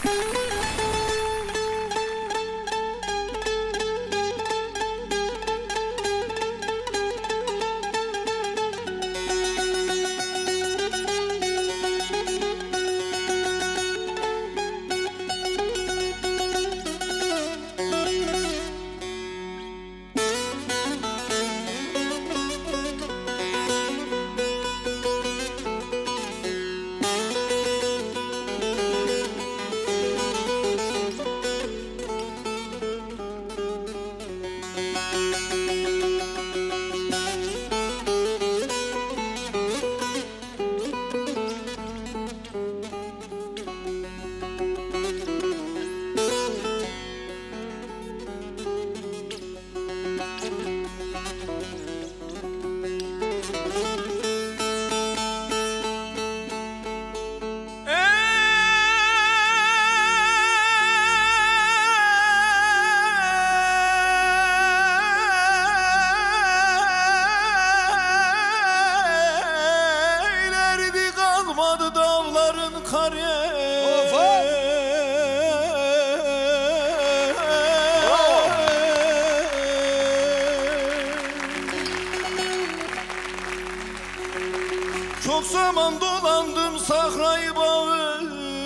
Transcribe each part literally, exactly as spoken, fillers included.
Çok zaman dolandım sahrayı bağı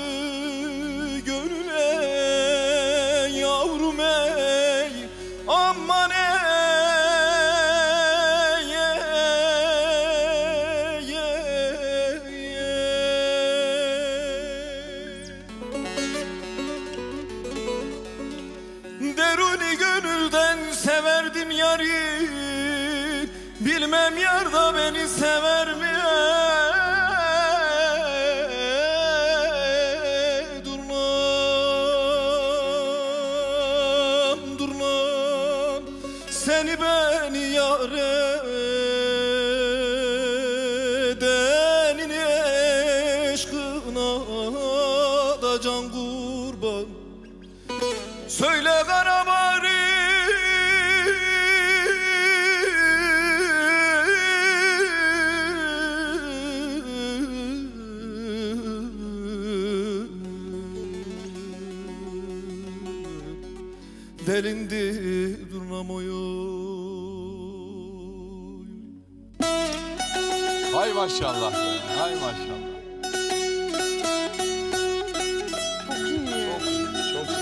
gönüle yavrum ey aman ey, ey, ey, ey. Deruni gönülden severdim yarı, bilmem yar da beni sever mi? Durmam, durmam, seni beni yar edenin aşkına da can kurban. Söyle Karabağrı, delindi durmam oy. Hay maşallah be, hay maşallah. Çok iyi. Çok iyi, çok iyi.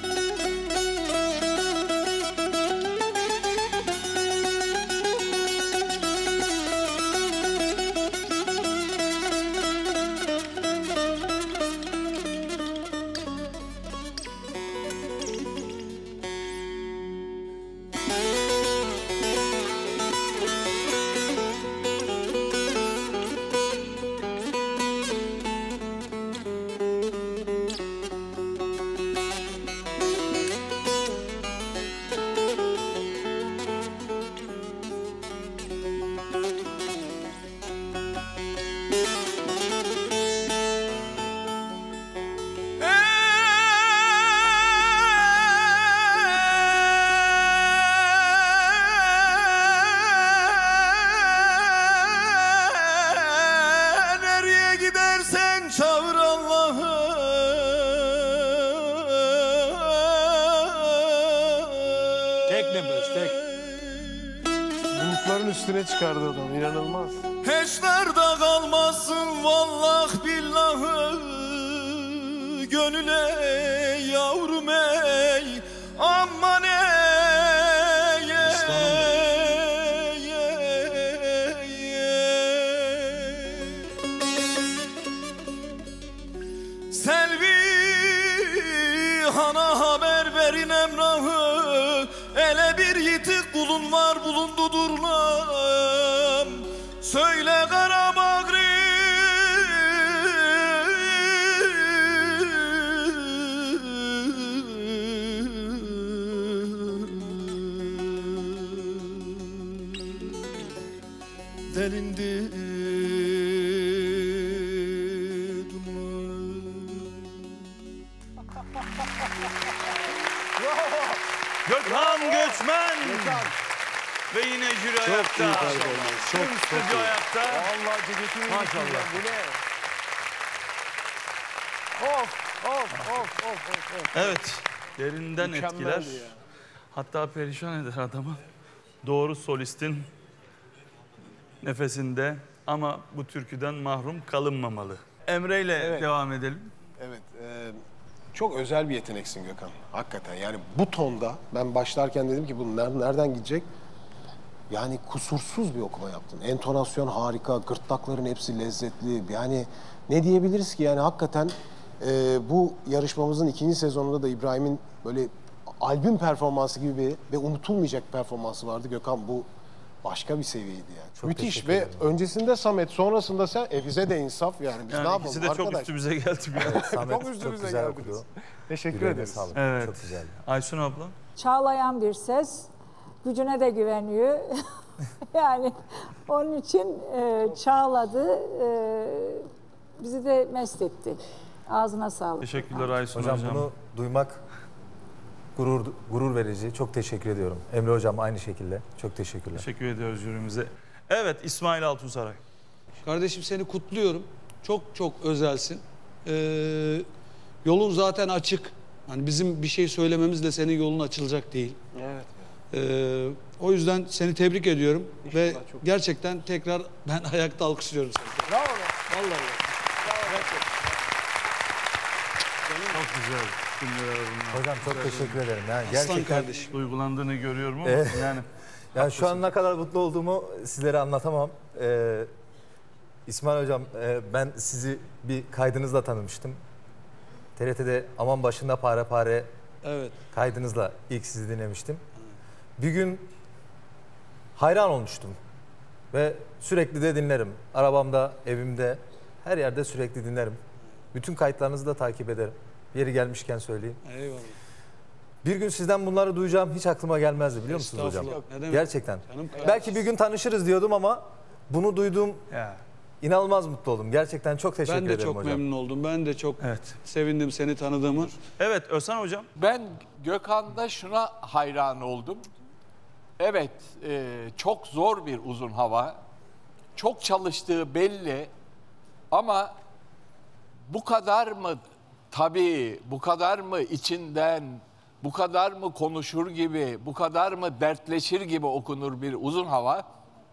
Çağır Allah'ı. Tek nefes, tek. Bulutların üstüne çıkardı adam, inanılmaz. Heçlerde kalmasın vallah billahı gönüle yavrum ey aman ey, ey, ey, ey, ey. Selvi hana haber verin emrahı, ele bir yitik kulun var bulundu durlam. Söyle Karabağrı, delindi Gökhan Göçmen. Gökhan. Ve yine jüri Çok ayakta. iyi performans, çok, Tüm çok stüdyo iyi. ayakta. Vallahi ceketini Maşallah. Bu ne? Of. of, of, of, of. Evet. Derinden Mükemmeldi etkiler. ya. Hatta perişan eder adamı. Doğru solistin nefesinde ama bu türküden mahrum kalınmamalı. Emre ile Evet. devam edelim. Evet, e, çok özel bir yeteneksin Gökhan. Hakikaten yani bu tonda ben başlarken dedim ki bu ner- nereden gidecek? Yani kusursuz bir okuma yaptın. Entonasyon harika, gırtlakların hepsi lezzetli. Yani ne diyebiliriz ki yani hakikaten e, bu yarışmamızın ikinci sezonunda da İbrahim'in böyle albüm performansı gibi bir ve unutulmayacak bir performansı vardı. Gökhan bu başka bir seviyeydi yani. Müthiş ve öncesinde Samet, sonrasında sen e bize de insaf yani biz ne Yani yapalım ikisi de çok arkadaş? üstümüze geldi. Bir Samet Çok çok, üstümüze güzel geldiniz. okudu. Teşekkür Yüreğine ederiz. sağlık. Evet. Çok güzel. Aysun abla. Çağlayan bir ses. Gücüne de güveniyor. Yani onun için e, çağladı. E, bizi de mest etti. Ağzına sağlık. Teşekkürler Aysun Hocam, hocam. bunu duymak gurur gurur verici. Çok teşekkür ediyorum. Emre hocam aynı şekilde. Çok teşekkürler. Teşekkür ediyoruz jürimize. Evet, İsmail Altunsaray. Kardeşim seni kutluyorum. Çok çok özelsin. Ee, yolun zaten açık. Hani bizim bir şey söylememizle senin yolun açılacak değil. Evet. Ee, o yüzden seni tebrik ediyorum. İnşallah, Ve çok- gerçekten tekrar ben ayakta alkışlıyorum seni. Bravo be. Vallahi bak. Çok güzel cümleler bunlar. Hocam çok teşekkür ederim. Yani Aslan gerçekten kardeşim. Duygulandığını görüyorum ama Evet. yani yani şu an ne kadar mutlu olduğumu sizlere anlatamam. Ee, İsmail hocam, e, ben sizi bir kaydınızla tanımıştım. T R T'de Aman Başında Pare Pare Evet. kaydınızla ilk sizi dinlemiştim. Bir gün hayran olmuştum ve sürekli de dinlerim. Arabamda, evimde, her yerde sürekli dinlerim. Bütün kayıtlarınızı da takip ederim. Yeri gelmişken söyleyeyim. Eyvallah. Bir gün sizden bunları duyacağım hiç aklıma gelmezdi, biliyor musunuz hocam? Estağfurullah. Ne demek? Gerçekten. Canım kardeşim. Belki bir gün tanışırız diyordum ama bunu duyduğum ya. inanılmaz mutlu oldum. Gerçekten çok teşekkür Ben de ederim çok hocam. memnun oldum. Ben de çok Evet. sevindim seni tanıdığımı. Evet, Özhan hocam. Ben Gökhan'da şuna hayran oldum. Evet, e, çok zor bir uzun hava. Çok çalıştığı belli. Ama bu kadar mı tabii, bu kadar mı içinden, bu kadar mı konuşur gibi, bu kadar mı dertleşir gibi okunur bir uzun hava?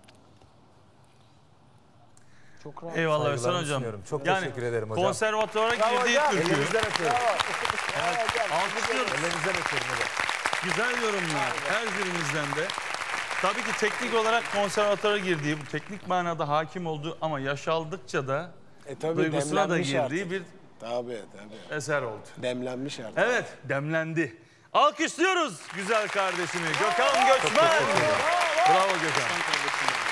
Çok rahat. Eyvallah Özhan Saygılarımı hocam. sunuyorum. Çok yani, teşekkür ederim hocam. Konservatuvara girdiği türkü. Ellerinizden öpüyorum. Alkışlıyoruz. Ellerinizden öpüyorum hocam. Güzel yorumlar her birimizden de. Tabii ki teknik olarak konservatuvara girdiği, bu teknik manada hakim olduğu ama yaş aldıkça da E tabii duygusuna da demlenmiş girdiği artık. bir Tabii tabii. eser oldu. Demlenmiş artık. Evet, demlendi. Alkışlıyoruz güzel kardeşimi Gökhan Göçmen. Bravo Gökhan.